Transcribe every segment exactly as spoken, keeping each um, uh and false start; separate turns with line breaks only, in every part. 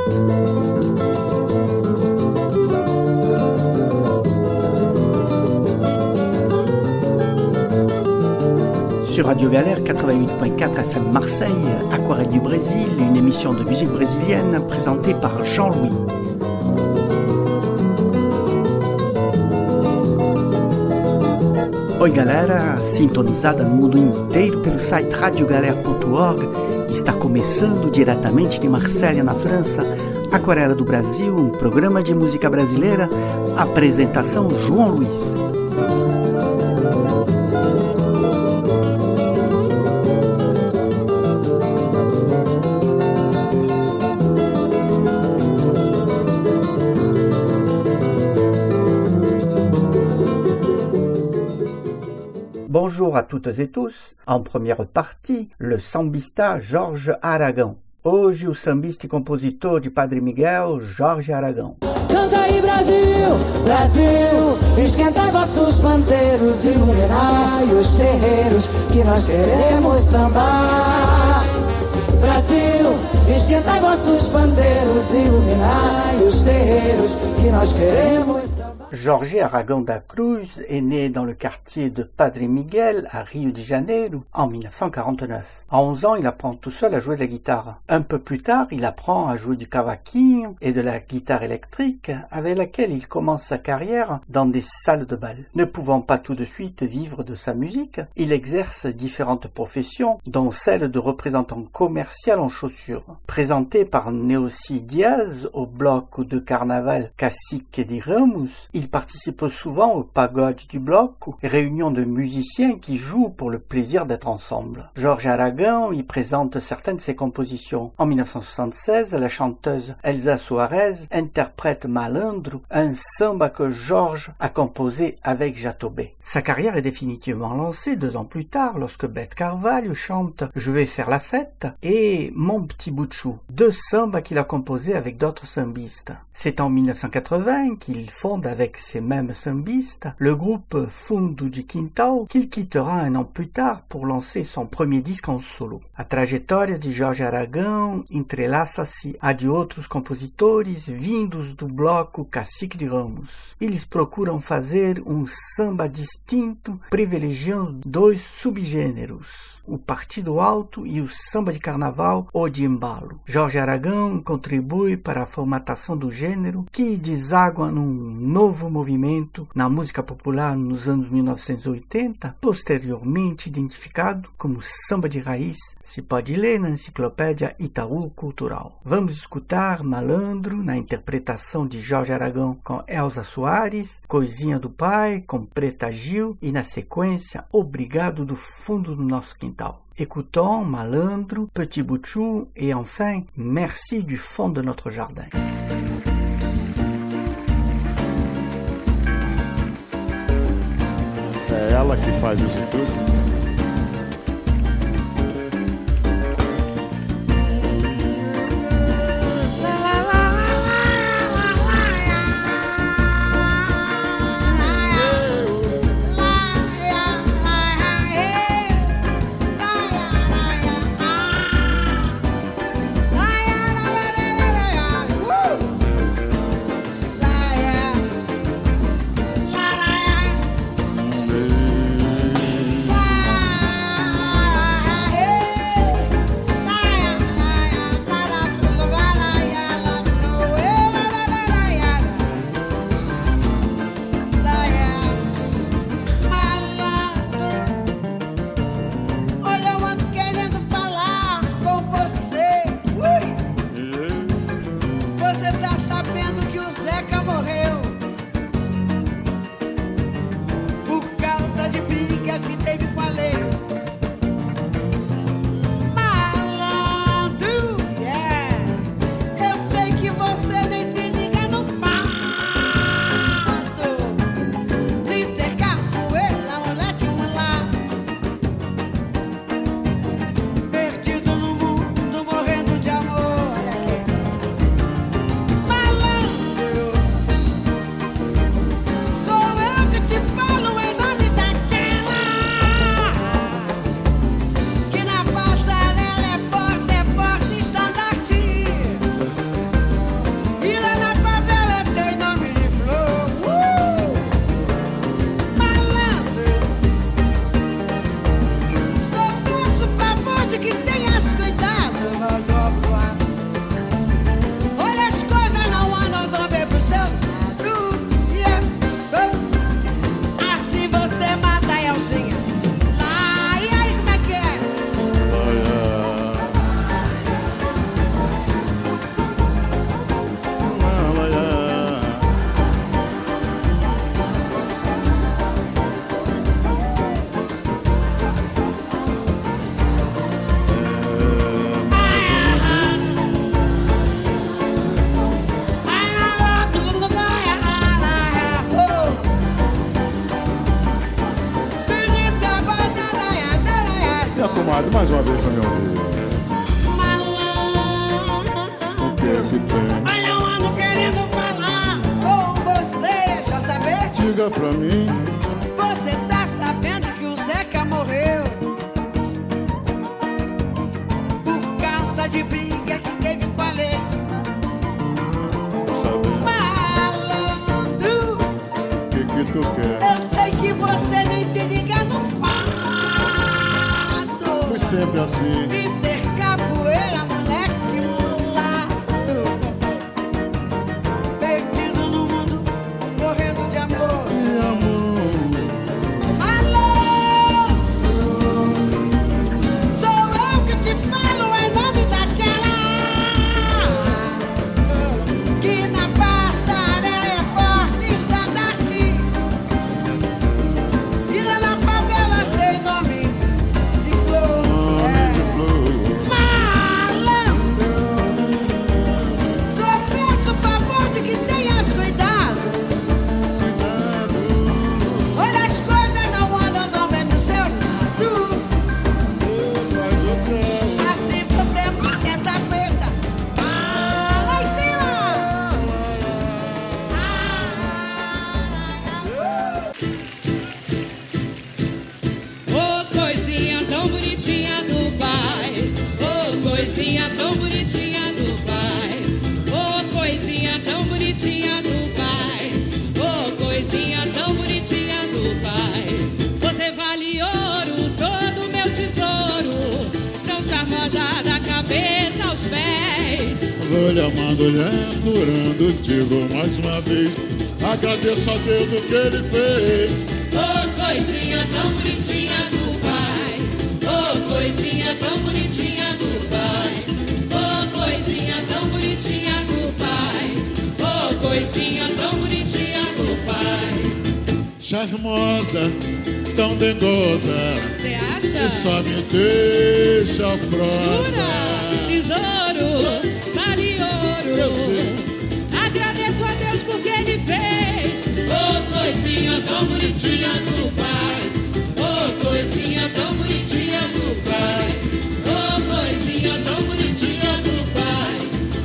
Sur Radio Galère quatre-vingt-huit virgule quatre F M Marseille, Aquarelle du Brésil, une émission de musique brésilienne présentée par Jean-Louis. Oi galera, sintonizada no mundo inteiro pelo site radio galera ponto org, está começando diretamente de Marselha, na França, Aquarela do Brasil, um programa de música brasileira, apresentação João Luiz. Bonjour à toutes et tous. En première partie, le sambista Jorge Aragão. Hoje o sambista e compositor de Padre Miguel, Jorge Aragão.
Canta aí Brasil, Brasil, esquenta vossos pandeiros, iluminai os terreiros, que nós queremos sambar. Brasil, esquentai vossos pandeiros, iluminai os terreiros, que nós queremos sambar.
Jorge Aragão da Cruz est né dans le quartier de Padre Miguel à Rio de Janeiro en mille neuf cent quarante-neuf. À onze ans, il apprend tout seul à jouer de la guitare. Un peu plus tard, il apprend à jouer du cavaquinho et de la guitare électrique avec laquelle il commence sa carrière dans des salles de bal. Ne pouvant pas tout de suite vivre de sa musique, il exerce différentes professions, dont celle de représentant commercial en chaussures. Présenté par Neuci Diaz au bloc de carnaval Cacique de Ramos, il participe souvent au pagode du bloc, réunion de musiciens qui jouent pour le plaisir d'être ensemble. Jorge Aragão y présente certaines de ses compositions. En mille neuf cent soixante-seize, la chanteuse Elsa Soares interprète Malandro, un samba que Jorge a composé avec Jatobé. Sa carrière est définitivement lancée deux ans plus tard lorsque Beth Carvalho chante « Je vais faire la fête » et « Mon petit Butchou », deux sambas qu'il a composés avec d'autres sambistes. C'est en mille neuf cent quatre-vingts qu'il fonde avec ces mêmes sambistes le groupe Fundo de Quintal qu'il quittera un an plus tard pour lancer son premier disque en solo. A trajetória de Jorge Aragão entrelaça-se à de outros compositores vindos do bloco Cacique de Ramos. Eles procuram fazer um samba distinto, privilegiando dois subgêneros, o partido alto e o samba de carnaval ou de embalo. Jorge Aragão contribui para a formatação do gênero, que deságua num novo movimento na música popular nos anos mil novecentos e oitenta, posteriormente identificado como samba de raiz, se pode ler na enciclopédia Itaú Cultural. Vamos escutar Malandro na interpretação de Jorge Aragão com Elsa Soares, Coisinha do Pai com Preta Gil e na sequência Obrigado do fundo do nosso quintal. Écoutons Malandro, Petit Butchou et enfin Merci du fond de notre jardin.
É ela que faz isso tudo.
Bye.
meu amigo. O que é que tem?
Olha, eu ando querendo falar com você, já sabe?
Diga pra mim.
Você tá sabendo que o Zeca morreu por causa de briga que teve com a lei?
Tô sabendo.
Malandro,
O que que tu quer?
eu sei que você nem se liga no fato
Fui sempre assim.
de ser capoeira, moleque mulato, perdido no mundo, morrendo de amor.
E amor,
Alô, sou eu que te falo em nome daquela que na passarela é forte estandarte e lá na favela tem nome de flor.
nome
É.
de flor.
Malandro, só peço o favor de que tenhas cuidado. Olha, as coisas não andam tão bem no seu lado.
Mas você
Assim você mata essa preta. Ah, lá em cima.
Ô coisinha tão bonitinha do pai, ô coisinha tão bonitinha do pai, ô coisinha tão bonitinha do pai, ô coisinha tão bonitinha do pai. Você vale ouro, todo meu tesouro, tão charmosa da cabeça aos pés.
vou lhe amando, lhe adorando, digo mais uma vez. Agradeço a Deus o que ele fez.
Ô coisinha tão bonitinha do pai, ô coisinha tão bonitinha do pai, ô coisinha tão bonitinha do pai, ô coisinha tão bonitinha do pai.
Charmosa, tão dengosa,
Você
e
acha?
só me deixa prosa.
Jura? Tesouro, vale
Eu
ouro.
sei.
Agradeço a Deus porque ele fez. Ô coisinha tão bonitinha do pai, ô coisinha tão bonitinha do pai, ô coisinha tão bonitinha do pai,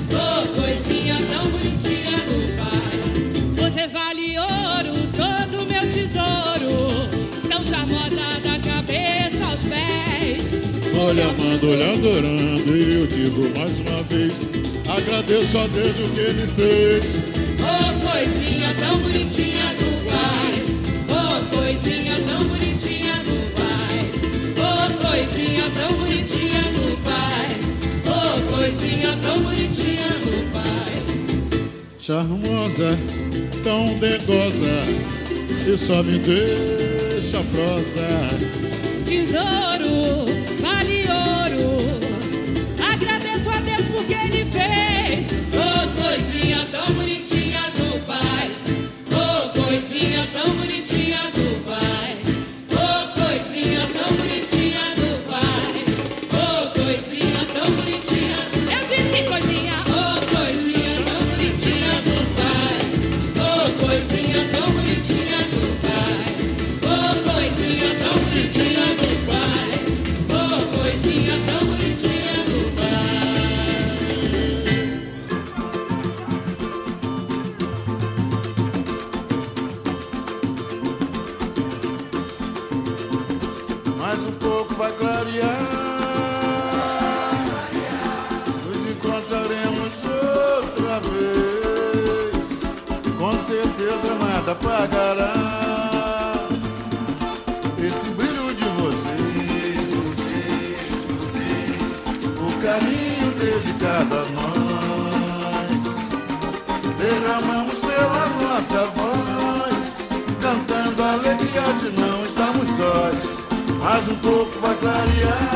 ô coisinha tão bonitinha do pai. Você vale ouro, todo meu tesouro, tão charmosa da cabeça aos pés.
Vou lhe amando, lhe adorando, e eu digo mais uma vez. Agradeço a Deus o que ele fez.
Ô coisinha tão bonitinha do pai, ô coisinha tão bonitinha do pai, ô coisinha tão bonitinha do pai, ô coisinha tão bonitinha do pai.
Charmosa, tão dengosa, e só me deixa prosa.
Tesouro, vale ouro, agradeço a Deus porque ele fez. Ô coisinha tão bonitinha do pai, ô coisinha tão bonitinha do pai, ô coisinha tão bonitinha do pai, ô coisinha tão bonitinha. Eu disse coisinha, ô coisinha tão bonitinha do pai, ô coisinha tão bonitinha do pai, ô coisinha tão bonitinha do pai, ô coisinha tão bonitinha do pai.
Mais um pouco vai clarear, nos encontraremos outra vez. Com certeza nada apagará esse brilho de vocês, o carinho dedicado a nós. Derramamos pela nossa voz, cantando a alegria de não estarmos sós. Mais um pouco vai clarear,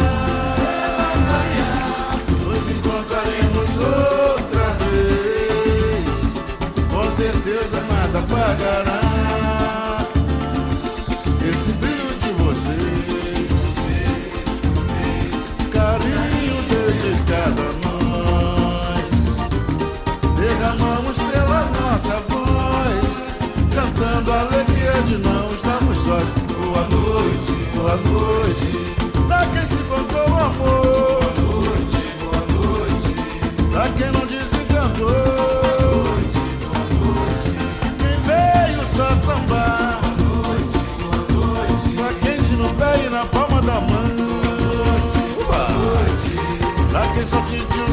nos encontraremos outra vez. Com certeza nada apagará esse brilho de vocês, carinho dedicado a nós. Derramamos pela nossa voz, cantando a alegria de não estarmos sós. Boa noite, boa noite, pra quem se encontrou o amor.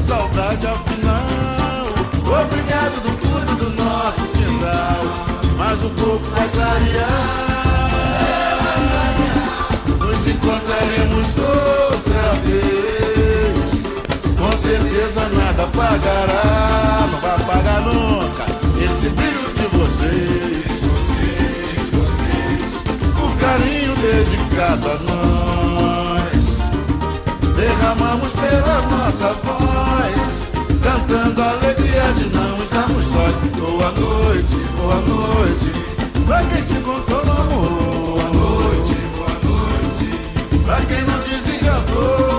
saudade afinal. Obrigado do fundo do nosso quintal, mas um pouco vai clarear. Nos encontraremos outra vez, com certeza nada pagará, não vai pagar nunca esse brilho de vocês. O carinho dedicado a nós, derramamos pela nossa voz, cantando a alegria de não estarmos sós. Boa noite, boa noite, pra quem se encontrou no amor. Boa noite, boa noite, pra quem não desencantou.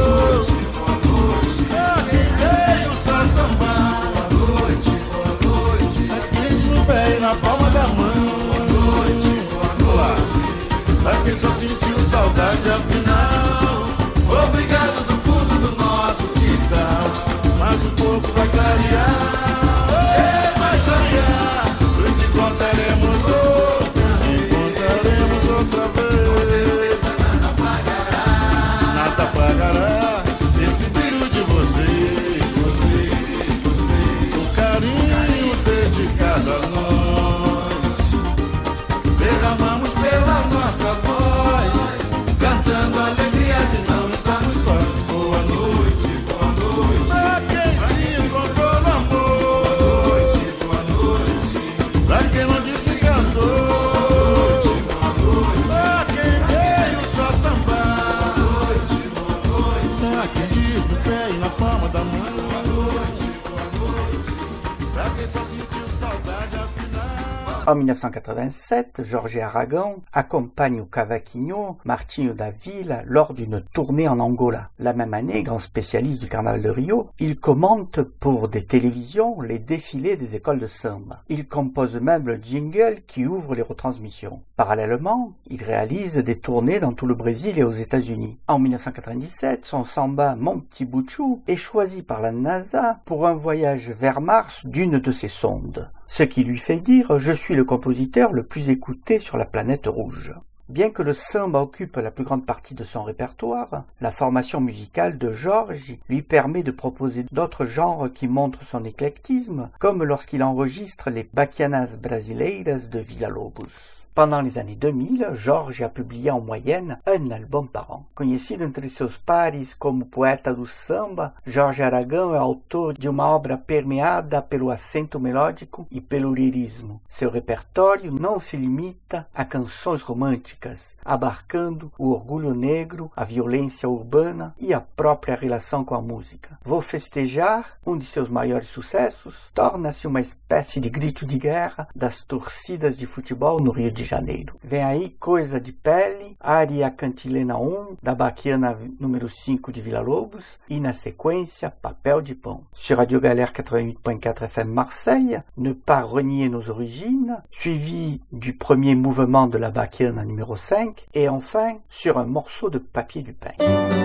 Boa noite, pra quem veio só sambar. Boa noite, boa noite, pra quem no pé e na palma da mão. Boa noite, boa noite, pra quem só sentiu saudade afinal. Obrigado do fundo do nosso quintal, mas um pouco vai clarear, é, vai clarear. Nos encontraremos outra, nos encontraremos outra vez. Com certeza nada pagará, nada pagará esse brilho de vocês, vocês, vocês. O carinho dedicado a nós, derramamos pela nossa voz, cantando a alegria de não estarmos sós. Boa noite, boa noite, pra quem se encontrou no amor. Boa noite, boa noite, pra quem não desencantou. Boa noite, pra quem veio só sambar. Boa noite, boa noite, pra quem diz no pé e na palma da mão. Boa noite, boa noite, pra quem só sentiu saudade afinal.
En mille neuf cent quatre-vingt-sept, Georges Aragon accompagne au cavaquinho Martinho da Vila lors d'une tournée en Angola. La même année, grand spécialiste du carnaval de Rio, il commente pour des télévisions les défilés des écoles de samba. Il compose même le jingle qui ouvre les retransmissions. Parallèlement, il réalise des tournées dans tout le Brésil et aux États-Unis. En mille neuf cent quatre-vingt-dix-sept, son samba Mon Petit Bouchou est choisi par la NASA pour un voyage vers Mars d'une de ses sondes. Ce qui lui fait dire « Je suis le compositeur le plus écouté sur la planète rouge ». Bien que le samba occupe la plus grande partie de son répertoire, la formation musicale de Georges lui permet de proposer d'autres genres qui montrent son éclectisme, comme lorsqu'il enregistre les Baquianas Brasileiras de Villa-Lobos. Pendant les années deux mille, Georges a publié en moyenne un album par an. Conhecido entre seus pares como poeta do samba, Jorge Aragão é autor de uma obra permeada pelo acento melódico e pelo lirismo. Seu repertório não se limita a canções românticas, abarcando o orgulho negro, a violência urbana e a própria relação com a música. Vou Festejar, um de seus maiores sucessos, torna-se uma espécie de grito de guerra das torcidas de futebol no Rio de Janeiro. Vem aí Coisa de Pele, Aria Cantilena um, da Baquiana número cinco de Villa-Lobos, e na sequência Papel de Pão. Sur Radio Galère quatre-vingt-huit point quatre F M Marseille, Ne pas renier nos origines, suivi du premier mouvement de la Baquiana numéro cinq, et enfin sur un morceau de papier du pain.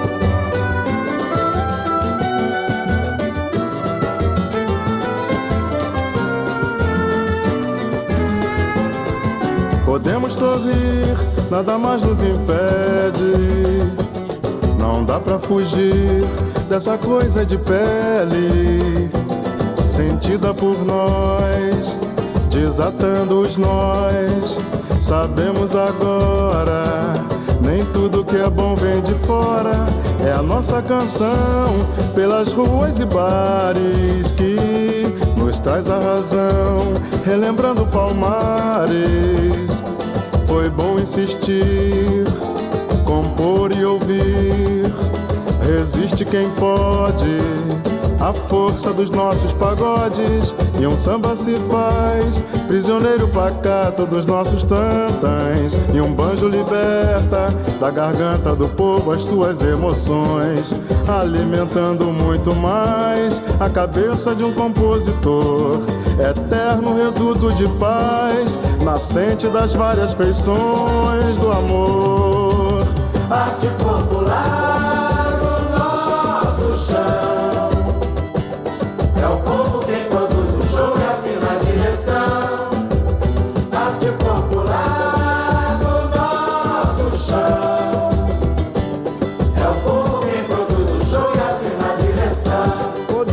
Podemos sorrir, nada mais nos impede. Não dá pra fugir dessa coisa de pele, sentida por nós, desatando os nós. Sabemos agora, nem tudo que é bom vem de fora. É a nossa canção pelas ruas e bares que nos traz a razão, relembrando Palmares. Foi bom insistir, compor e ouvir. Resiste quem pode, a força dos nossos pagodes. E um samba se faz, prisioneiro pacato dos nossos tantãs. E um banjo liberta da garganta do povo as suas emoções, alimentando muito mais a cabeça de um compositor. Eterno reduto de paz, nascente das várias feições do amor. Arte popular no nosso chão, é o povo quem produz o show e assina a direção. Arte popular no nosso chão, é o povo quem produz o show e assina a direção.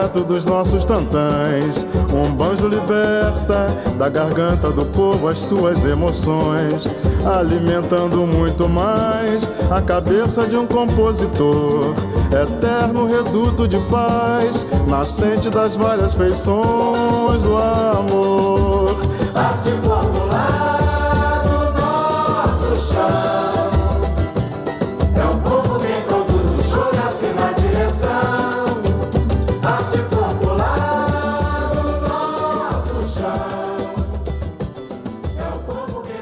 perto dos nossos tantãs. Um banjo liberta da garganta do povo as suas emoções, alimentando muito mais a cabeça de um compositor. Eterno reduto de paz, nascente das várias feições do amor.
Arte popular do nosso chão, é o povo quem produz o show e assina a direção. Arte popular do nosso chão, é o povo quem...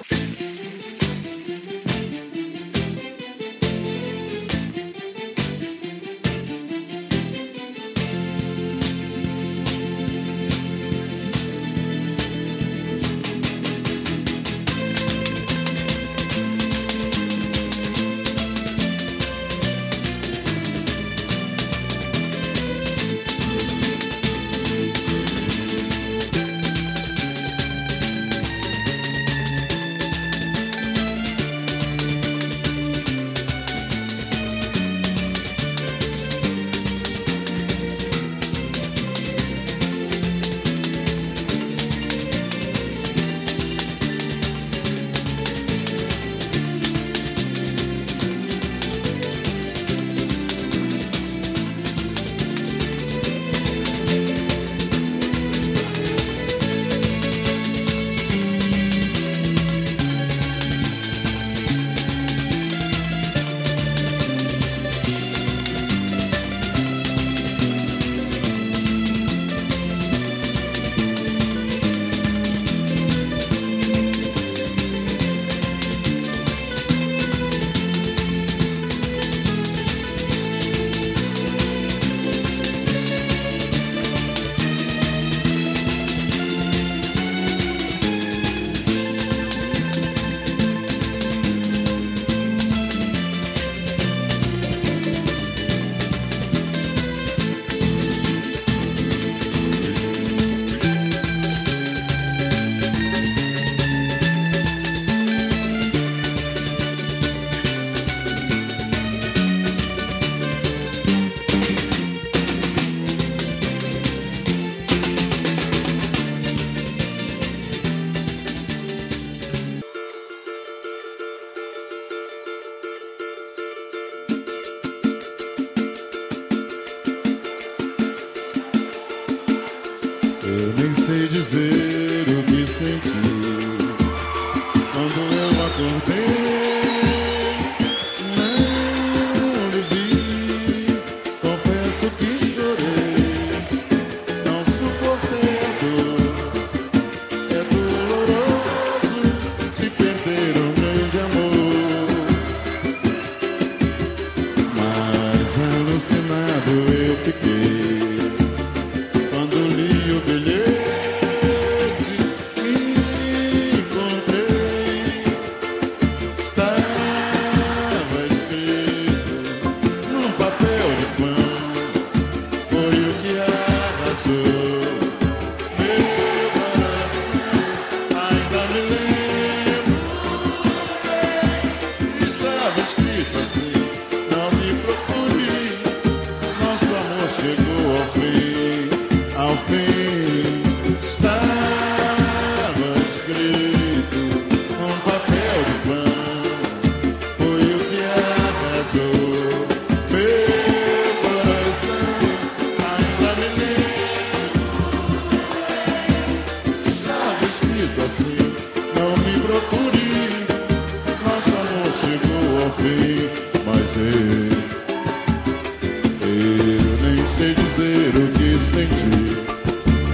Eu nem sei dizer o que senti quando eu acordei. Não lhe vi, confesso que chorei. Não suportei a dor. É doloroso se perder um grande amor. Mas alucinado eu fiquei quando li o bilhete que encontrei. Estava escrito num papel de pão, foi o que arrasou meu coração. Ainda me lembro bem, estava escrito assim: não me procure, nosso amor chegou ao fim. Ao fim estava escrito num papel de pão, foi o que arrasou meu coração. Ainda me lembro, estava escrito assim: não me procure, nosso amor chegou ao fim. Mas eu, eu nem sei dizer o que senti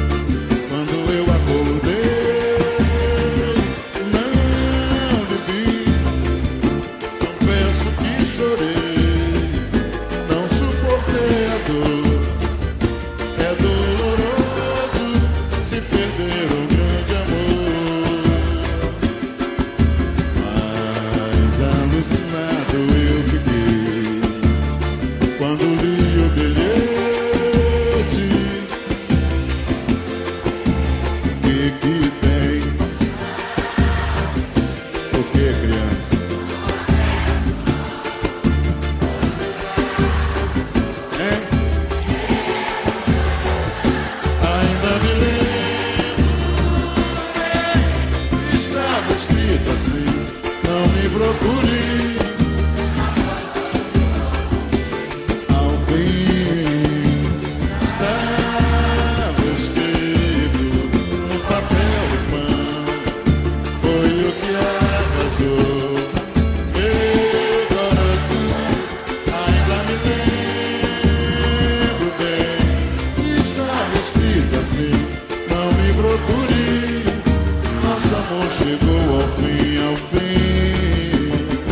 assim, não me procure. Nosso amor chegou ao fim, ao fim.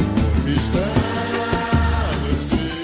Estamos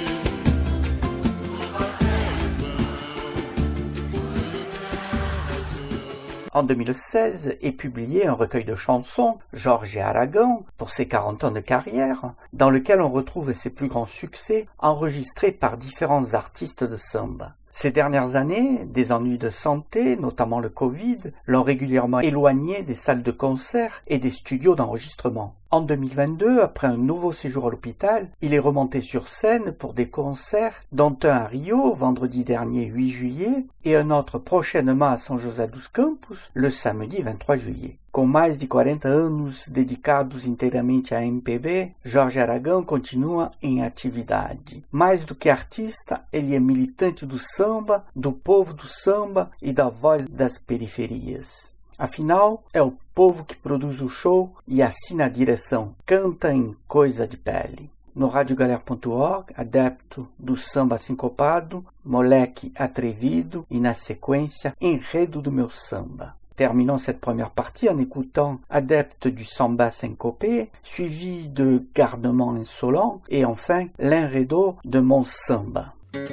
En deux mille seize est publié un recueil de chansons, Georges et Aragon, pour ses quarante ans de carrière, dans lequel on retrouve ses plus grands succès enregistrés par différents artistes de samba. Ces dernières années, des ennuis de santé, notamment le Covid, l'ont régulièrement éloigné des salles de concert et des studios d'enregistrement. En deux mille vingt-deux, après un nouveau séjour à l'hôpital, il est remonté sur scène pour des concerts, dont un à Rio, vendredi dernier huit juillet, et un autre prochainement à São José dos Campos, le samedi vingt-trois juillet. Com mais de quarenta anos dedicados inteiramente a M P B, Jorge Aragão continua em atividade. Mais do que artista, ele é militante do samba, do povo do samba e da voz das periferias. Afinal, é o povo que produz o show e assina a direção, canta em Coisa de Pele. No rádio galera ponto org, adepto do samba sincopado, moleque atrevido e, na sequência, enredo do meu samba. Terminons cette première partie en écoutant Adepte du samba syncopé, suivi de Garnement insolent et enfin l'enredo de mon samba.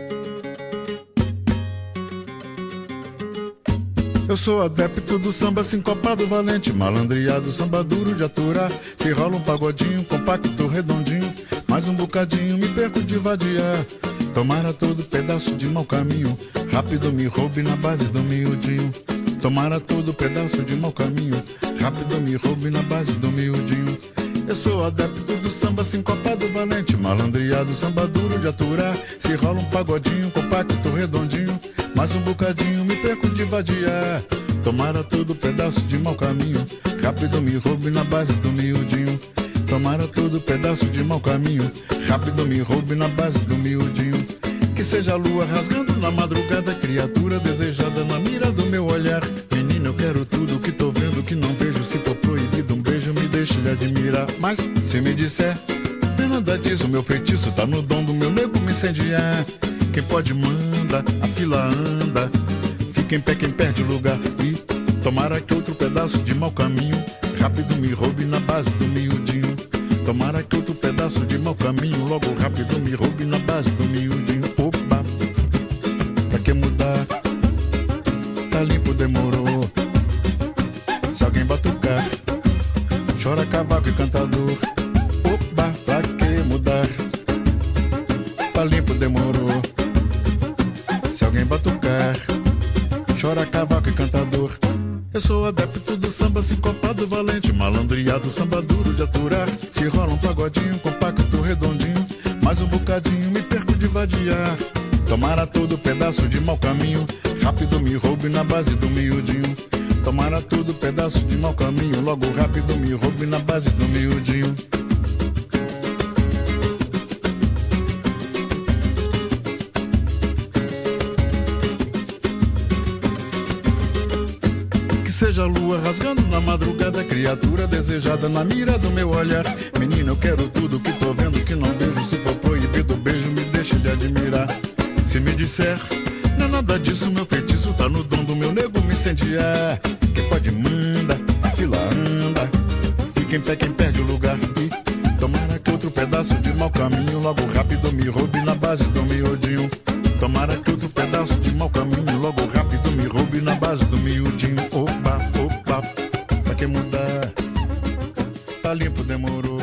Eu sou adepto do samba sincopado, valente, malandreado, samba duro de aturar. Se rola um pagodinho, compacto, redondinho, mais um bocadinho, me perco de vadiar. Tomara todo pedaço de mau caminho, rápido me roube na base do miudinho. Tomara todo pedaço de mau caminho, rápido me roube na base do miudinho. Eu sou adepto do samba sincopado, valente, malandreado, samba duro de aturar. Se rola um pagodinho, compacto, redondinho, mais um bocadinho, me perco de vadiar. Tomara todo pedaço de mau caminho, rápido me roube na base do miudinho. Tomara todo pedaço de mau caminho, rápido me roube na base do miudinho. Que seja a lua rasgando na madrugada, criatura desejada na mira do meu olhar. Menina, eu quero tudo que tô vendo, que não vejo. Se for proibido um beijo, me deixe lhe admirar. Mas se me disser, não é nada disso, meu feitiço tá no dom do meu nego me incendiar. Quem pode manda, a fila anda, fica em pé quem perde o lugar. E tomara que outro pedaço de mau caminho, rápido me roube na base do miudinho. Tomara que outro pedaço de mau caminho, logo rápido me roube na base do miudinho. Opa, pra que mudar? Tá limpo, demorou. Se alguém batucar, chora cavaco e cantador. Opa, pra que mudar? Tá limpo, demorou. Se alguém batucar, chora cavaco e cantador. Eu sou adepto do samba sincopado, valente, malandreado, samba duro de aturar. Se rola um pagodinho, compacto, redondinho, mais um bocadinho, me perco de vadiar. Tomara todo pedaço de mau caminho, rápido me roube na base do miudinho. Tomara todo pedaço de mau caminho, logo rápido me roube na base do miudinho. Seja a lua rasgando na madrugada, criatura desejada na mira do meu olhar. Menina, eu quero tudo que tô vendo, que não vejo. Se for proibido o beijo, me deixe de admirar. Se me disser, não é nada disso, meu feitiço tá no dom do meu nego me incendiar. Quem pode manda, a fila anda, fica em pé quem perde o lugar. E tomara que outro pedaço de mau caminho, logo rápido me roube na base do miudinho. Tomara que outro pedaço de mau caminho, logo rápido me roube na base do miudinho. Opa, opa, pra que mudar? Tá limpo, demorou.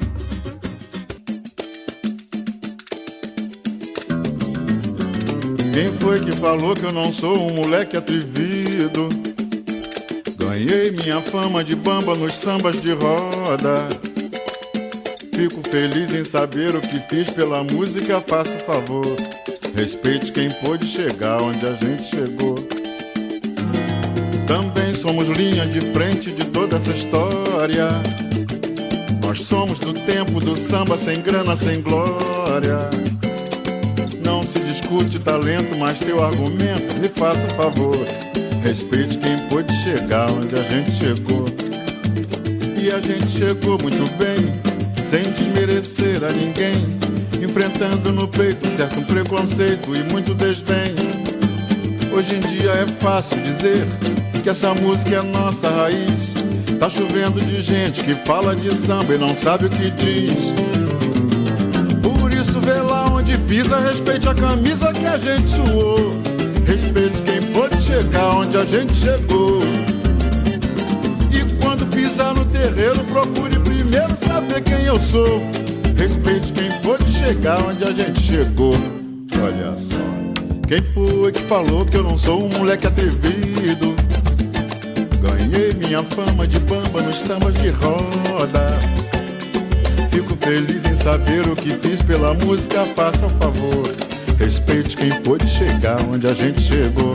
Quem foi que falou que eu não sou um moleque atrevido? Ganhei minha fama de bamba nos sambas de roda. Fico feliz em saber o que fiz pela música, faço favor. Respeite quem pôde chegar onde a gente chegou. Também somos linha de frente de toda essa história. Nós somos do tempo do samba sem grana, sem glória. Não se discute talento, mas seu argumento, me faça um favor. Respeite quem pôde chegar onde a gente chegou. E a gente chegou muito bem, sem desmerecer a ninguém, enfrentando no peito certo preconceito e muito desdém. Hoje em dia é fácil dizer que essa música é nossa raiz. Tá chovendo de gente que fala de samba e não sabe o que diz. Por isso vê lá onde pisa, respeite a camisa que a gente suou. Respeite quem pôde chegar onde a gente chegou. E quando pisar no terreiro, procure primeiro saber quem eu sou. Respeite quem pôde chegar onde a gente chegou. Olha só, quem foi que falou que eu não sou um moleque atrevido? Ganhei minha fama de bamba nos sambas de roda. Fico feliz em saber o que fiz pela música, faça um favor. Respeite quem pôde chegar onde a gente chegou.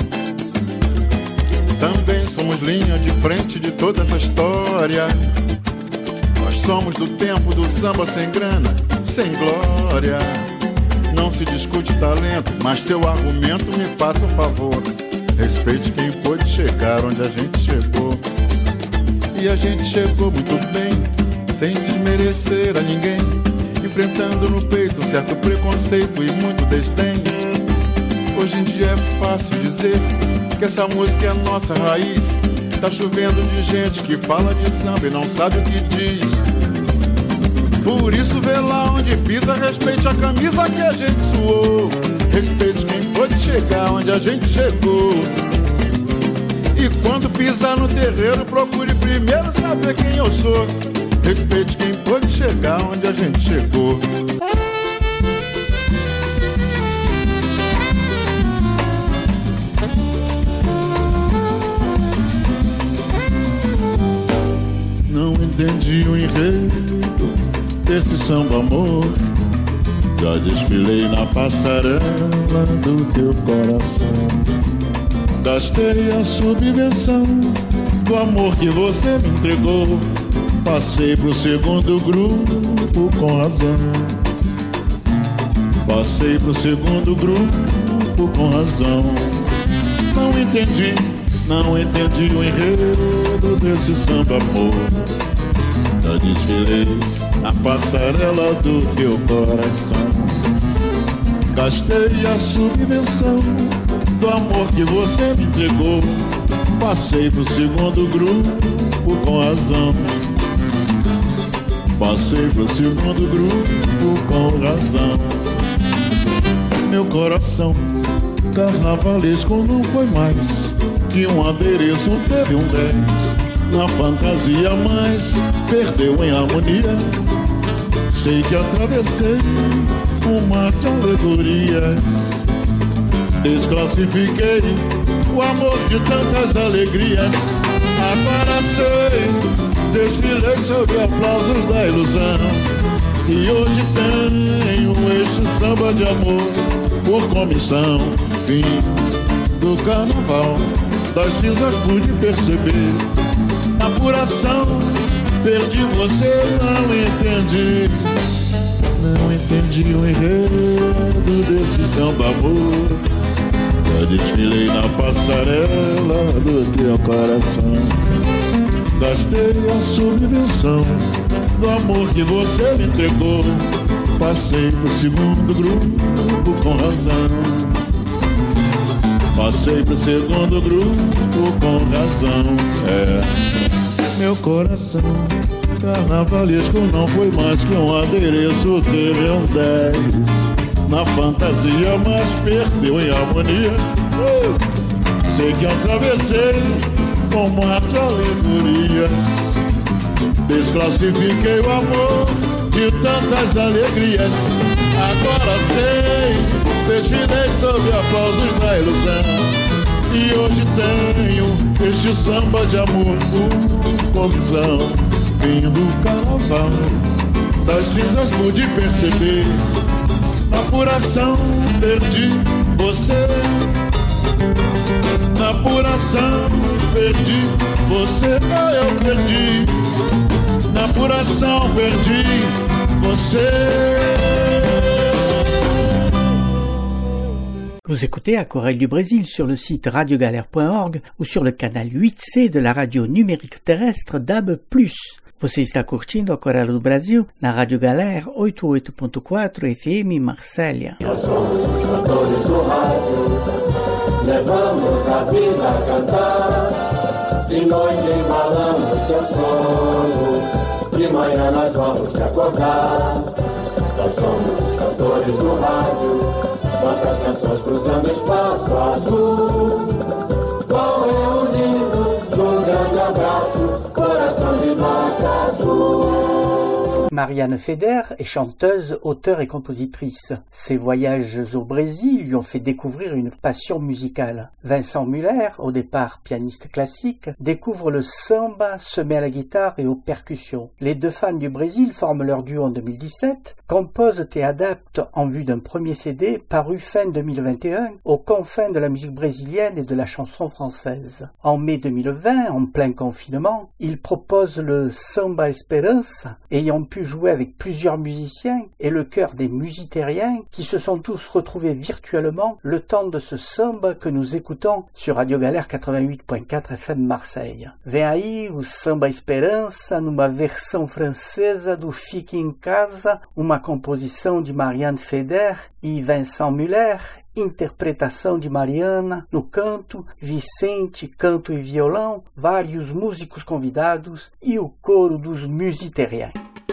Também somos linha de frente de toda essa história. Nós somos do tempo do samba sem grana, sem glória. Não se discute talento, mas seu argumento me faça um favor. Respeite quem pôde chegar onde a gente chegou. E a gente chegou muito bem, sem desmerecer a ninguém, enfrentando no peito um certo preconceito e muito desdém. Hoje em dia é fácil dizer que essa música é nossa raiz. Tá chovendo de gente que fala de samba e não sabe o que diz. Por isso vê lá onde pisa, respeite a camisa que a gente suou. Respeite quem pôde chegar onde a gente chegou. E quando pisar no terreiro, procure primeiro saber quem eu sou. Respeite quem pôde chegar onde a gente chegou.
Não entendi o enredo desse samba amor. Já desfilei na passarela do teu coração. Gastei a subvenção do amor que você me entregou. Passei pro segundo grupo com razão. Passei pro segundo grupo com razão. Não entendi, não entendi o enredo desse samba amor. Já desfilei na passarela do teu coração. Gastei a subvenção do amor que você me entregou. Passei pro segundo grupo com razão. Passei pro segundo grupo com razão. Meu coração carnavalesco não foi mais que um adereço, teve um dez. Na fantasia, mas perdeu em harmonia. Sei que atravessei um mar de alegorias. Desclassifiquei o amor de tantas alegrias. Agora sei, desfilei sob aplausos da ilusão. E hoje tenho este samba de amor por comissão. Fim do carnaval, das cinzas pude perceber. Na apuração, perdi você, não entendi. Não entendi o enredo desse samba amor. Já desfilei na passarela do teu coração. Gastei a subvenção do amor que você me entregou. Passei pro segundo grupo com razão. Passei pro segundo grupo com razão. É, meu coração carnavalesco não foi mais que um adereço, teve um dez. Na fantasia, mas perdeu em harmonia. Oh! Sei que atravessei com um mar de alegorias. Desclassifiquei o amor de tantas alegrias. Agora sei, desfilei sob aplausos da ilusão. E hoje tenho este samba de amor por convicção. Fim do carnaval, das cinzas pude perceber. Na apuração perdi você. Na apuração perdi você. Ah, eu perdi. Na apuração perdi você.
Vous écoutez Aquarelle du Brésil sur le site radio galère point org ou sur le canal huit C de la radio numérique terrestre D A B plus. Você está curtindo Aquarelle do Brasil na Rádio Galera oitenta e oito ponto quatro F M Marsella.
Nós somos os cantores do rádio. levamos a vida a cantar. De noite embalamos teu sono, de manhã nós vamos te acordar. Nós somos os cantores do rádio, nossas canções cruzando espaço azul. Vão reunindo num grande abraço, coração de nota azul.
Marianne Feder est chanteuse, auteure et compositrice. Ses voyages au Brésil lui ont fait découvrir une passion musicale. Vincent Muller, au départ pianiste classique, découvre le samba semé à la guitare et aux percussions. Les deux fans du Brésil forment leur duo en deux mille dix-sept, composent et adaptent en vue d'un premier C D paru fin deux mille vingt et un aux confins de la musique brésilienne et de la chanson française. En mai deux mille vingt, en plein confinement, ils proposent le Samba Esperança, ayant pu jouer avec plusieurs musiciens et le chœur des Musitériens qui se sont tous retrouvés virtuellement le temps de ce samba que nous écoutons sur Radio Galère quatre-vingt-huit point quatre F M Marseille. Vem aí o Samba Esperança numa versão francesa do Fique em Casa, uma composição de Marianne Feder e Vincent Muller, interpretação de Mariana no canto, Vicente, canto e violão, vários músicos convidados e o coro dos Musitériens.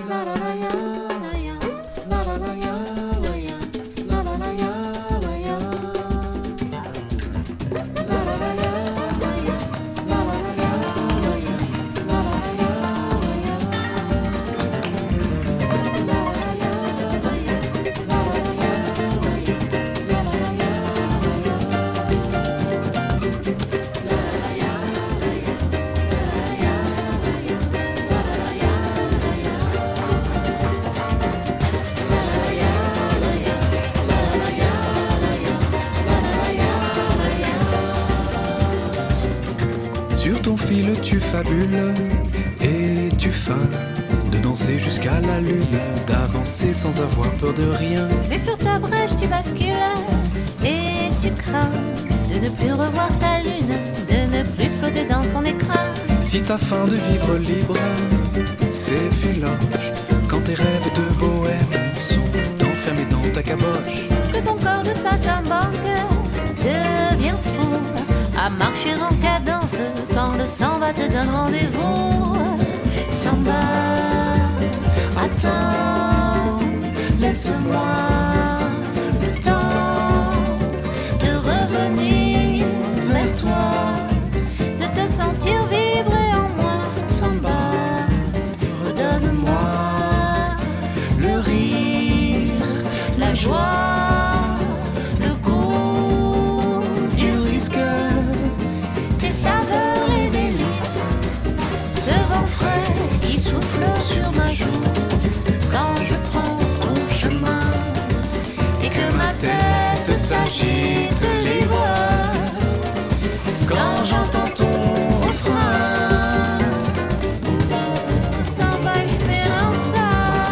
Sur ton fil tu fabules et tu feins de danser jusqu'à la lune, d'avancer sans avoir peur de rien.
Mais sur ta brèche tu bascules et tu crains de ne plus revoir ta lune, de ne plus flotter dans son écran.
Si t'as faim de vivre libre, c'est félange quand tes rêves de bohème sont enfermés dans ta caboche.
Que ton corps de saltimbanque devient fou à marcher en cadence quand le samba te donne rendez-vous. Samba, attends, laisse-moi le temps de revenir vers toi, de te sentir vibrer en moi. Samba, redonne-moi le rire, la joie, le goût du risque, tes saveurs, les délices, ce vent frais qui souffle sur ma joue quand je prends ton chemin et que ma tête s'agite libre quand j'entends ton refrain. Samba Esperança,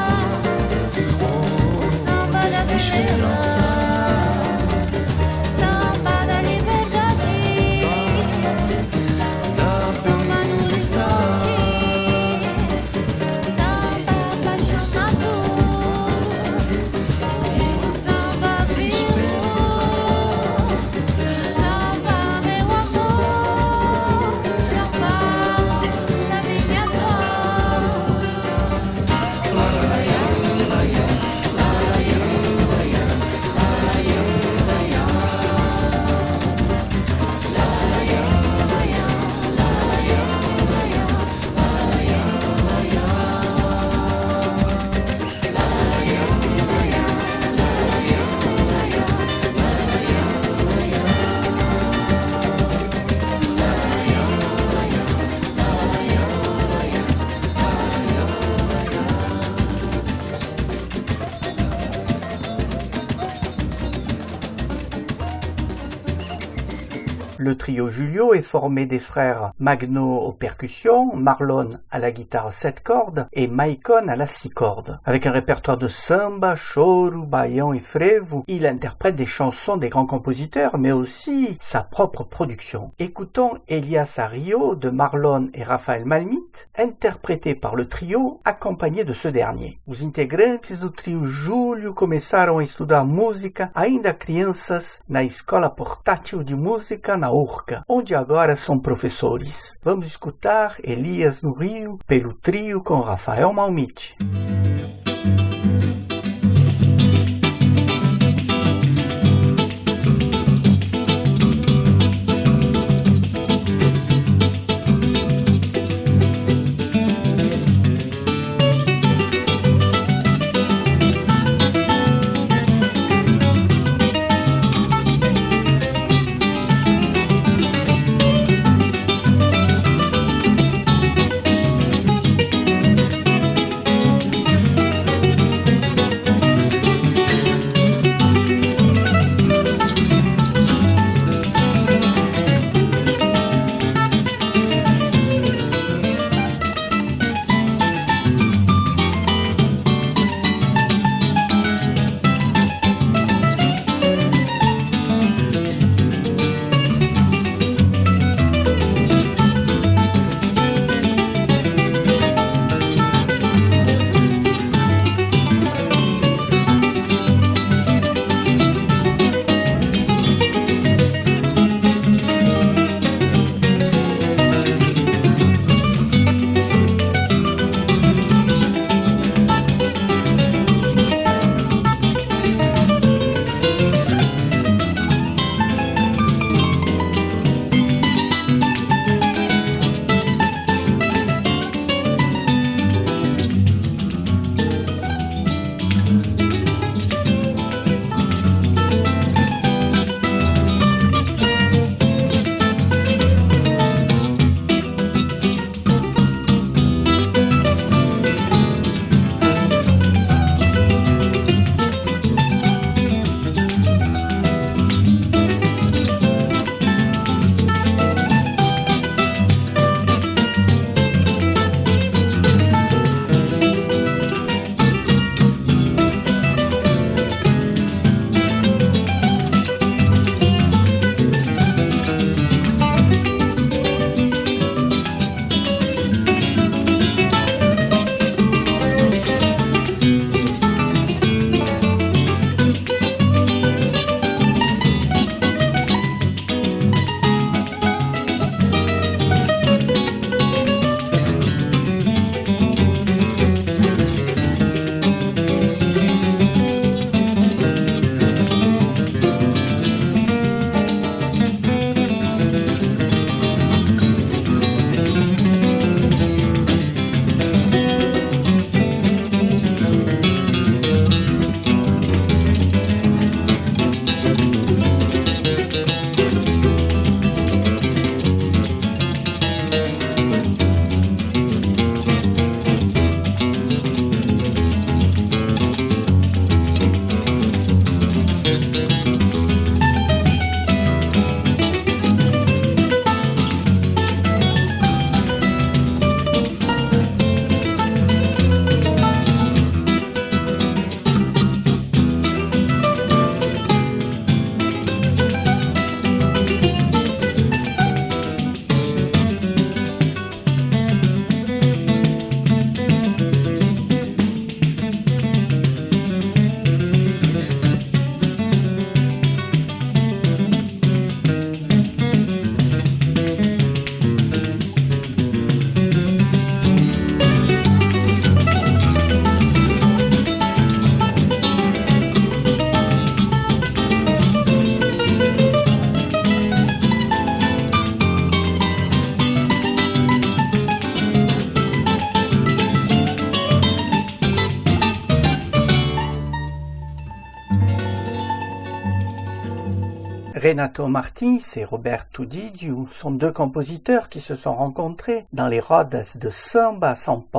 samba da beleza, samba da liberdade, samba no horizonte, samba apaixonado, samba vivo, samba meu amor, samba da minha voz.
Le trio Julio est formé des frères Magno aux percussions, Marlon à la guitare sept cordes et Maicon à la six cordes. Avec un répertoire de samba, choro, baião et frevo, il interprète des chansons des grands compositeurs, mais aussi sa propre production. Écoutons Elias a Rio de Marlon et Raphaël Malmit, suite, interprétée par le trio, acompanné de ce dernier. Os integrantes do trio Júlio começaram a estudar música ainda crianças na Escola Portátil de Música na Urca, onde agora são professores. Vamos escutar Elias no Rio, pelo trio com Rafael Malmite. Renato Martins et Roberto Didio sont deux compositeurs qui se sont rencontrés dans les rodas de samba à São Paulo.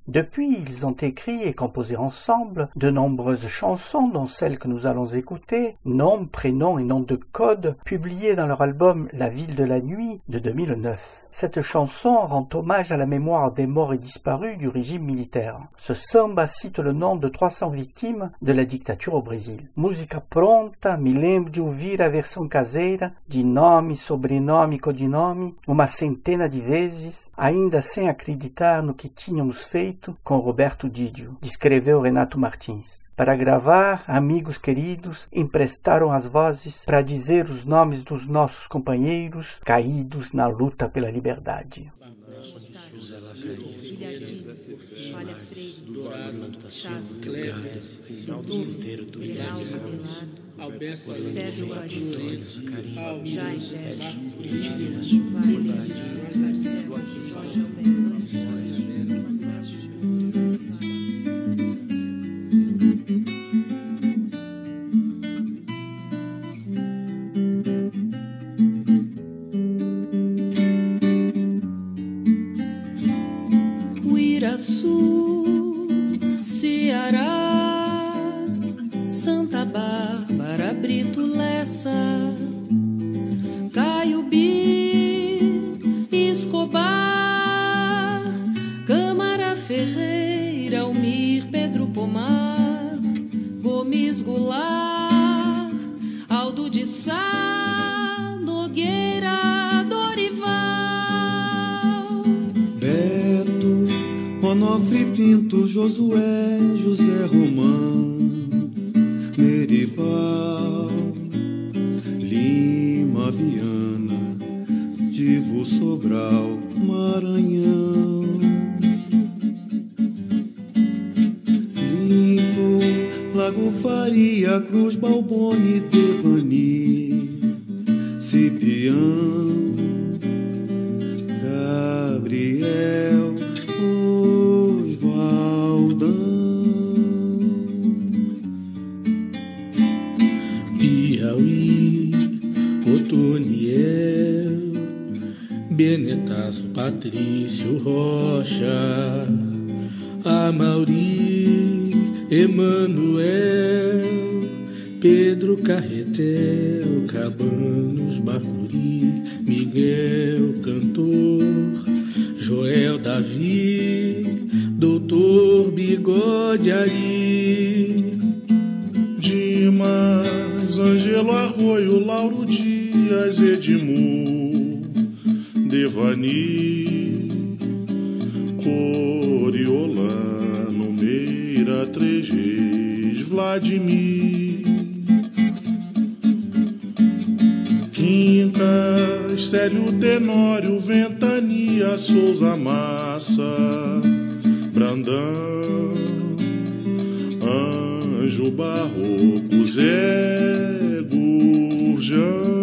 Depuis, ils ont écrit et composé ensemble de nombreuses chansons, dont celle que nous allons écouter, Nom, Prénom et Nom de Code, publiées dans leur album La Ville de la Nuit de deux mille neuf. Cette chanson rend hommage à la mémoire des morts et disparus du régime militaire. Ce samba cite le nom de trois cents victimes de la dictature au Brésil. Música pronta, me lembro de ouvir a versão caseira, de nome, sobrenome e codinome, uma centena de vezes, ainda sem acreditar no que tínhamos feito com Roberto Didio, descreveu Renato Martins. Para gravar, amigos queridos emprestaram as vozes para dizer os nomes dos nossos companheiros caídos na luta pela liberdade.
Falha Freire, Chaves, Kleber, Alberto, Sérgio Guarino, Jair Gerson, Vai, Marcelo, Jorge Alberto.
Sul, Ceará, Santa Bárbara, Brito Lessa, Caiubi, Escobar, Câmara Ferreira, Almir, Pedro Pomar, Gomes Goulart, Aldo de Sá, Nogueira, Dorival,
Beto, Onofre Pinto, Josué, José Romão, Merival, Lima, Viana, Divo, Sobral, Maranhão, Limpo, Lago Faria, Cruz, Balboni, Devani, Cipião, Gabriel,
Benetazo, Patrício Rocha, Amauri, Emanuel, Pedro Carretel, Cabanos, Bacuri, Miguel Cantor, Joel Davi, Doutor Bigode Ari,
Dimas, Ângelo Arroio, Lauro Dias, Edmur, Devani, Coriolano, Meira, Três Reis, Vladimir, Quincas, Célio Tenório, Ventania, Souza Massa, Brandão, Anjo Barroco, Zé Gurjão,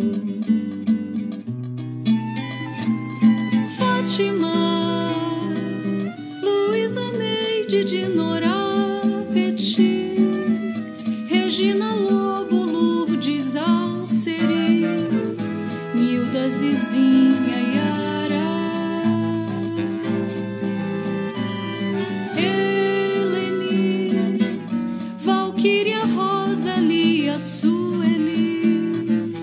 Luísa Neide de Norá, Petit, Regina Lobo, Lourdes Alceri, Nilda, Zizinha, Yara, Eleni, Valquíria, Rosa, Lia, Sueli,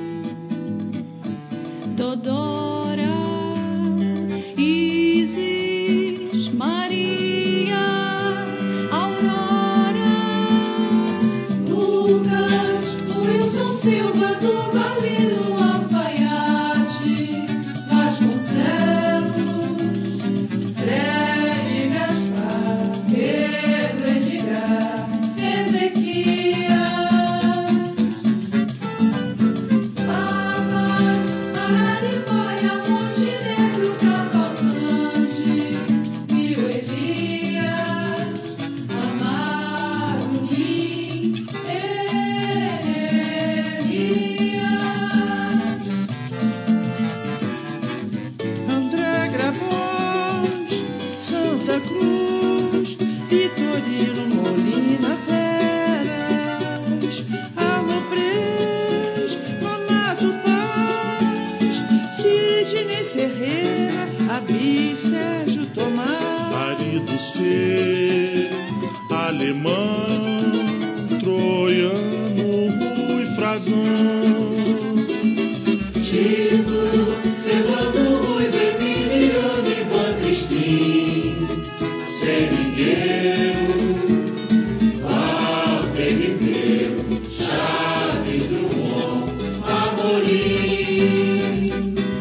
Dodora,
Silva do Valino, Alfaiate, Vasconcelos, Fred Gaspar, Pedro Edgar, Ezequiel, Papa, Araribóia, Montenegro, Cavalcante, Pio Elias, Amarunim,
André Grabons, Santa Cruz, Vitorino Molina Feras, Alopres, Nonato Paz, Sidney Ferreira, Abi, Sérgio Tomás,
Marido você, alemão, troiano, Rui Frazão.
Chico, Fernando, Rui, Emiliano, Ivan Crispim, Seringueiro, Walter Ribeiro, Chaves, Drummond, Amorim,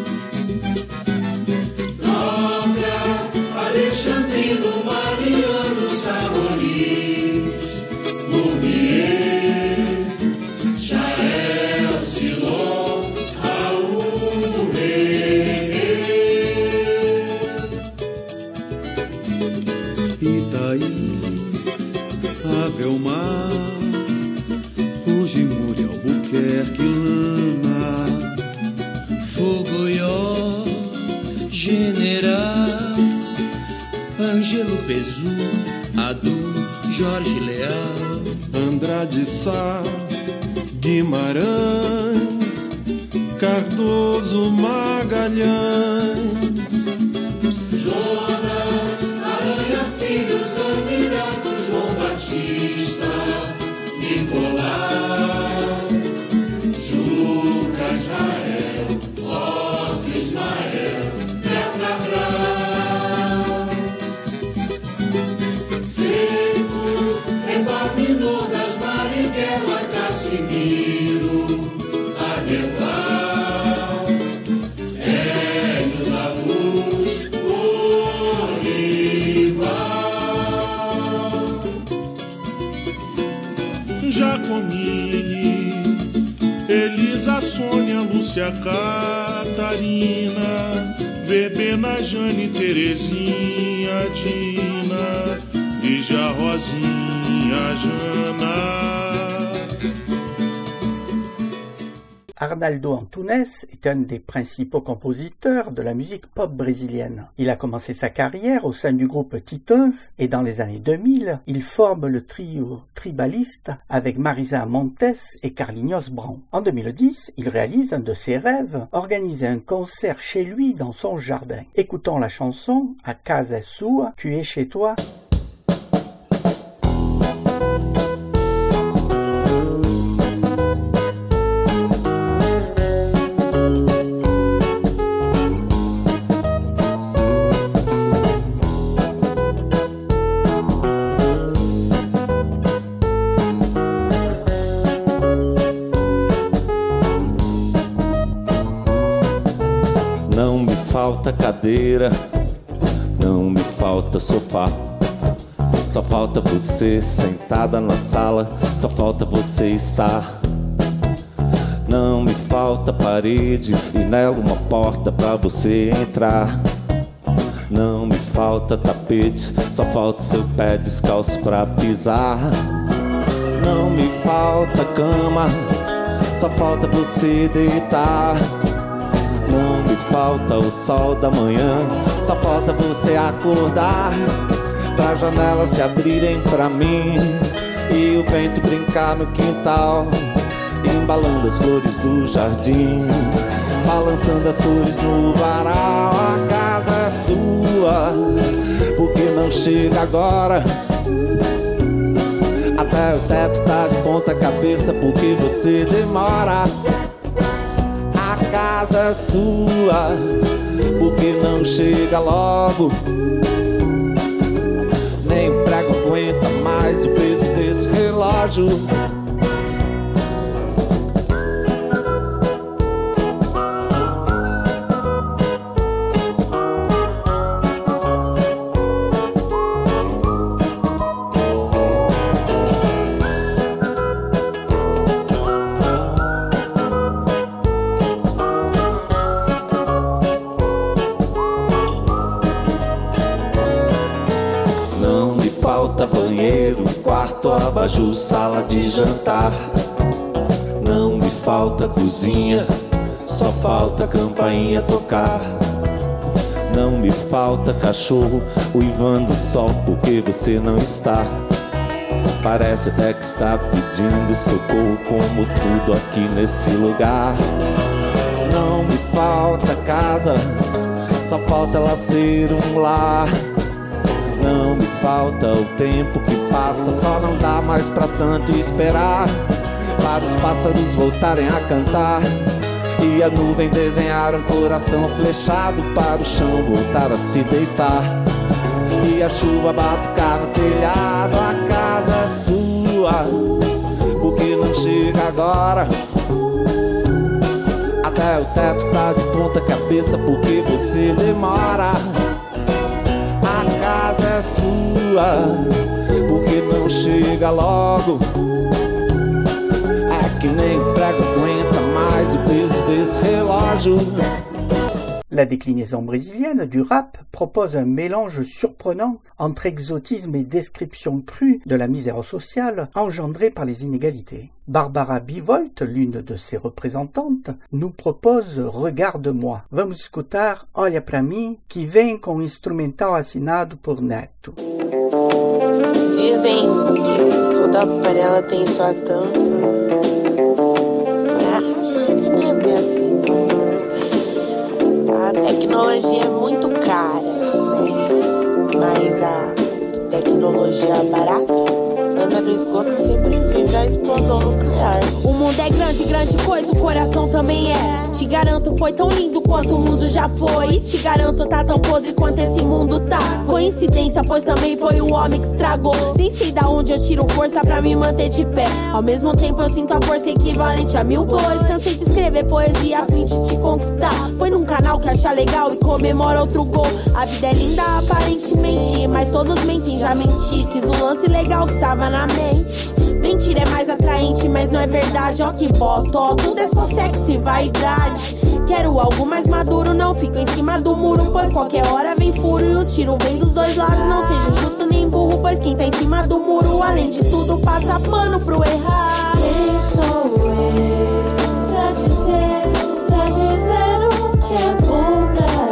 Noga, Alexandrino, Mariano, Sabonis, Lumière, Chael, Silon, Raul, René,
Itaí, Avelmar, Fujimori, Albuquerque, Lana,
Fogoió, General, Ângelo Pezu, Adu, Jorge Leal,
Andrade Sá, Guimarães, Cardoso, Magalhães,
Jonas, Aranha Filho, Zamirato, João Batista, Nicolau, Juca, Israel, Otto, Ismael, Neto Abrão, Seco, Epaminondas, Marighella, Cassimiro, Adeval, Hélio da Luz,
Jacomini, Elisa, Sônia, Lúcia, Catarina, Verbena, Jane, Terezinha, Dina, Lígia, Rosinha, Jana.
Arnaldo Antunes est un des principaux compositeurs de la musique pop brésilienne. Il a commencé sa carrière au sein du groupe Titãs et dans les années deux mille, il forme le trio Tribalista avec Marisa Montes et Carlinhos Brown. En deux mille dix, il réalise un de ses rêves, organiser un concert chez lui dans son jardin. Écoutons la chanson A Casa é Sua, Tu es chez toi.
Falta cadeira, não me falta sofá. Só falta você sentada na sala, só falta você estar. Não me falta parede e nela uma porta pra você entrar. Não me falta tapete, só falta seu pé descalço pra pisar. Não me falta cama, só falta você deitar. Não me falta o sol da manhã, só falta você acordar, pra janelas se abrirem pra mim e o vento brincar no quintal, embalando as flores do jardim, balançando as cores no varal. A casa é sua, porque não chega agora. Até o teto tá de ponta cabeça, porque você demora. A casa é sua, porque não chega logo. Nem o prego aguenta mais o peso desse relógio. Abajur, sala de jantar. Não me falta cozinha, só falta campainha tocar. Não me falta cachorro uivando sol porque você não está. Parece até que está pedindo socorro, como tudo aqui nesse lugar. Não me falta casa, só falta ela ser um lar. Não me falta, o tempo que passa, só não dá mais pra tanto esperar, para os pássaros voltarem a cantar e a nuvem desenhar um coração flechado, para o chão voltar a se deitar e a chuva batucar no telhado. A casa é sua, porque não chega agora, até o teto tá de ponta cabeça porque você demora. A casa é sua, porque não chega logo, é que nem o prego aguenta mais o peso desse relógio.
La déclinaison brésilienne du rap propose un mélange surprenant entre exotisme et description crue de la misère sociale engendrée par les inégalités. Barbara Bivolt, l'une de ses représentantes, nous propose Regarde-moi. Vamos escutar Olha Pra Mim, que vem com um instrumental assinado por Neto.
Dizem que toda panela tem sua tampa. Ah, acho que não é bem assim. A tecnologia é muito cara, mas a tecnologia barata anda no esgoto e sobrevive à explosão nuclear.
O mundo é grande, grande coisa, o coração também é. Te garanto, foi tão lindo quanto o mundo já foi. E te garanto, tá tão podre quanto esse mundo tá. Coincidência, pois também foi o homem que estragou. Nem sei da onde eu tiro força pra me manter de pé. Ao mesmo tempo eu sinto a força equivalente a mil bois. Cansei de escrever poesia a fim de te conquistar. Põe num canal que acha legal e comemora outro gol. A vida é linda aparentemente, mas todos mentem, já menti. Quis um lance legal que tava na mente. Mentira é mais atraente, mas não é verdade. Ó que bosta, ó, tudo é só sexo e vaidade. Quero algo mais maduro, não fico em cima do muro, pois qualquer hora vem furo e os tiros vêm dos dois lados. Não seja injusto nem burro, pois quem tá em cima do muro, além de tudo, passa pano pro errado.
Quem sou eu pra dizer, pra dizer o que é bom pra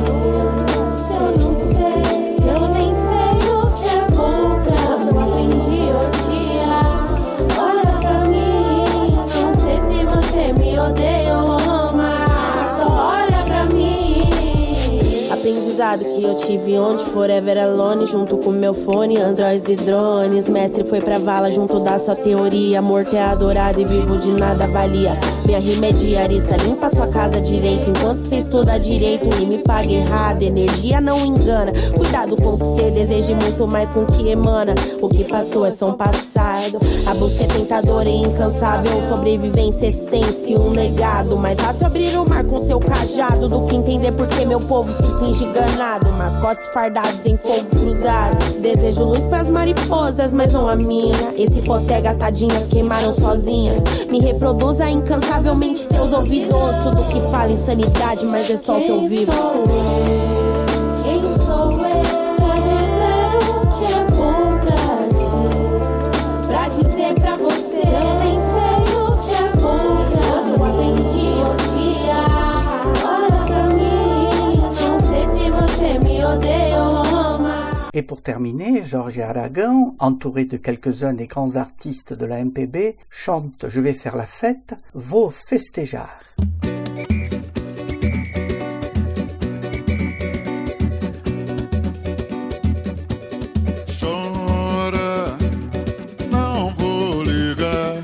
ti? Se eu não sei, se eu nem sei o que é bom pra ti. Hoje eu aprendi a odiar. Olha pra mim, não sei se você me odeia ou ama. Só olha pra mim.
Aprendizado que eu tive onde forever alone, junto com meu fone, androids e drones. Mestre foi pra vala junto da sua teoria. Morto é adorado e vivo de nada valia. Minha rima é diarista, limpa sua casa direito. Enquanto você estuda direito e me paga errado. Energia não engana, cuidado com o que você deseja, muito mais com o que emana. O que passou é só um passado. A busca é tentadora e incansável. Sobrevivência, essência, um legado. Mais fácil abrir o mar com seu cajado do que entender por que meu povo se finge enganado. Mascotes fardados em fogo cruzado. Desejo luz pras mariposas, mas não a minha. Esse pó cega, tadinhas, queimaram sozinhas. Me reproduza incansavelmente seus ouvidos. Tudo que fala insanidade, mas é só o que eu vivo.
Quem sou eu? Quem sou eu pra dizer o que é bom pra ti?
Pra dizer pra você,
eu nem sei o que é bom pra ti.
Hoje eu aprendi a odiar.
Olha pra mim, não sei se você me odeia ou ama.
Et pour terminer, Georges Aragão, entouré de quelques-uns des grands artistes de la M P B, chante « Je vais faire la fête », « Vou festejar ».
Chora, não vou ligar.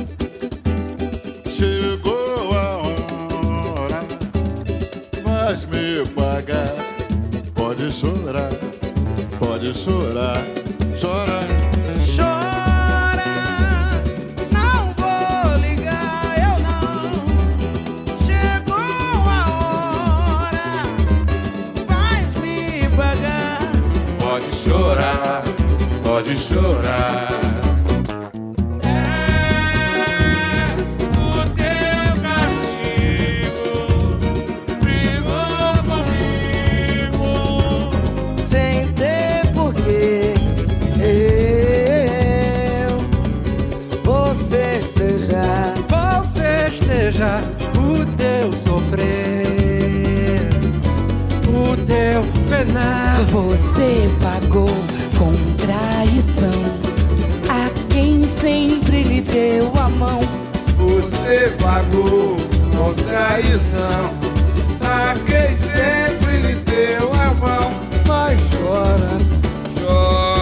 Chegou a hora, vais me pagar. Pode chorar, pode chorar, chora.
Chora, não vou ligar, eu não. Chegou a hora, vais me pagar.
Pode chorar, pode chorar.
O teu sofrer, o teu penar.
Você pagou com traição a quem sempre lhe deu a mão.
Você pagou com traição a quem sempre lhe deu a mão.
Mas chora, chora.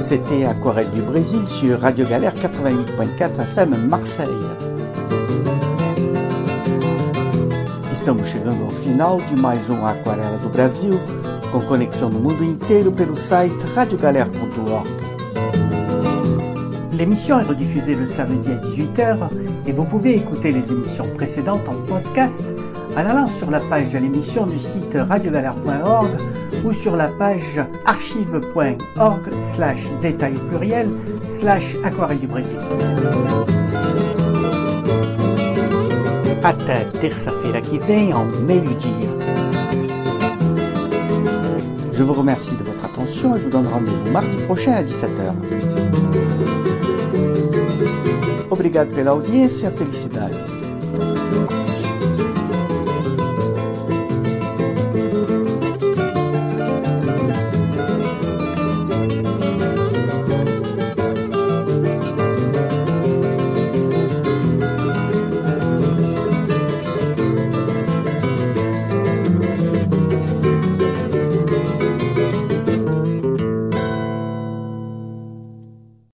C'était Aquarelle du Brésil sur Radio Galère quatre-vingt-huit point quatre F M Marseille. Estamos chegando ao final de mais um Aquarela do Brasil, com conexão no mundo inteiro pelo site radio galère point org. L'émission est rediffusée le samedi à dix-huit heures et vous pouvez écouter les émissions précédentes en podcast en allant sur la page de l'émission du site radio galère point org ou sur la page archive point org slash détail pluriel slash aquarelle du Brésil. Até terça-feira que vem ao meio-dia. Je vous remercie de votre attention et vous donne rendez-vous mardi prochain à dix-sept heures. Obrigado pela audiência, felicidades.